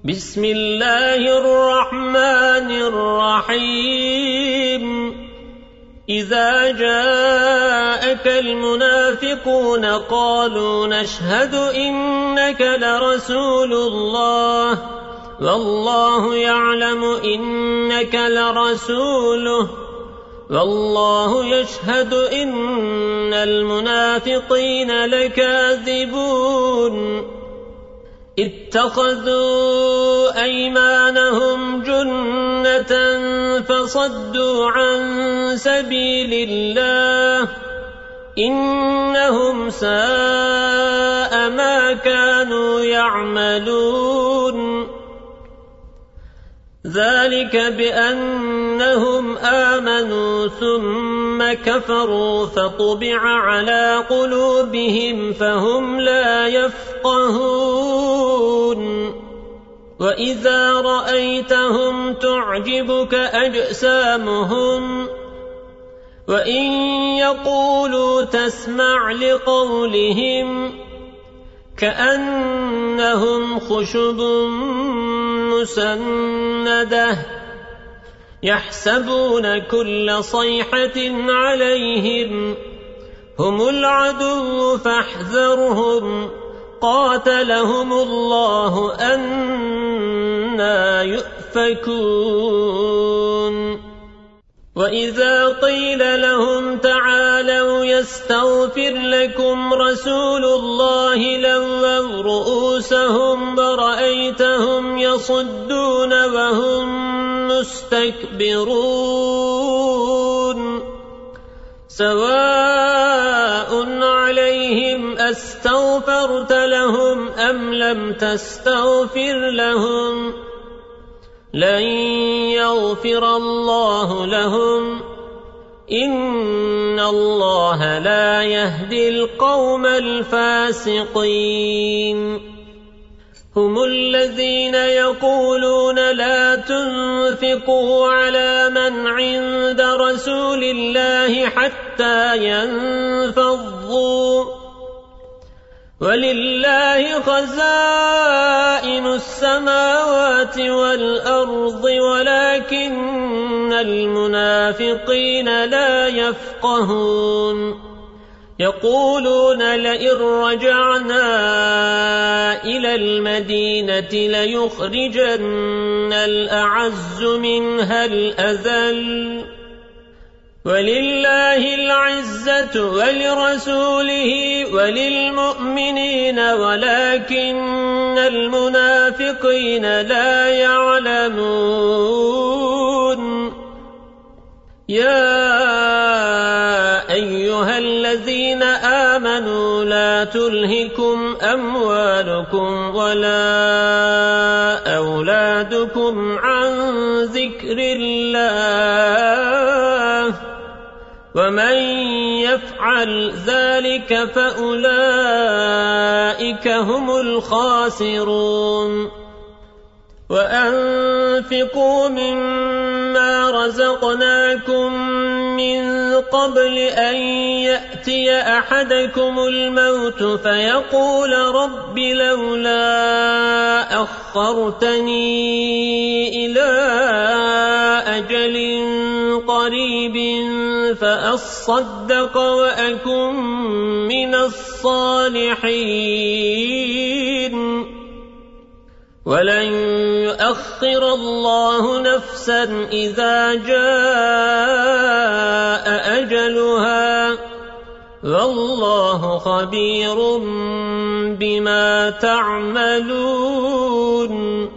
بسم الله الرحمن الرحيم إذا جاءك المنافقون قالوا نشهد إنك لرسول الله والله يعلم إنك لرسوله والله يشهد إن المنافقين لكاذبون اتخذوا أيمانهم جنة فصدوا عن سبيل الله إنهم ساء ما كانوا يعملون ذلك بأنهم آمنوا ثم كفروا فطبع على قلوبهم فهم لا يفقهون وإذا رأيتهم تعجبك أجسامهم وإن يقولوا تسمع لقولهم كأنهم خشب مسندة يحسبون كل صيحة عليهم هم العدو فاحذرهم قاتلهم الله أنى يؤفكون وإذا قيل لهم تعالوا يستغفر لكم رسول الله لووا رؤوسهم ورأيتهم يصدون وهم مستكبرون سواء عليهم أستغفرت لهم أم لم تستغفر لهم لن يغفر الله لهم إن الله لا يهدي القوم الفاسقين هم الذين يقولون لا تنفقوا على من عند رسول الله حتى ينفضوا ولله خزائن السماوات والأرض ولكن المنافقين لا يفقهون يقولون لئن رجعنا إلى المدينة ليخرجن الأعز منها الأذل ولله العزة ولرسوله وللمؤمنين ولكن المنافقين لا يعلمون يا أيها الذين آمنوا لا تلهكم أموالكم ولا أولادكم عن ذكر الله ومن يفعل ذلك فأولئك هم الخاسرون وأنفقوا مما رزقناكم من قبل أن يأتي أحدكم الموت فيقول رب لولا أخرتني إلى أجل قريب فأصدق وأكن من الصالحين ولن يؤخر الله نفسا إذا جاء أجلها والله خبير بما تعملون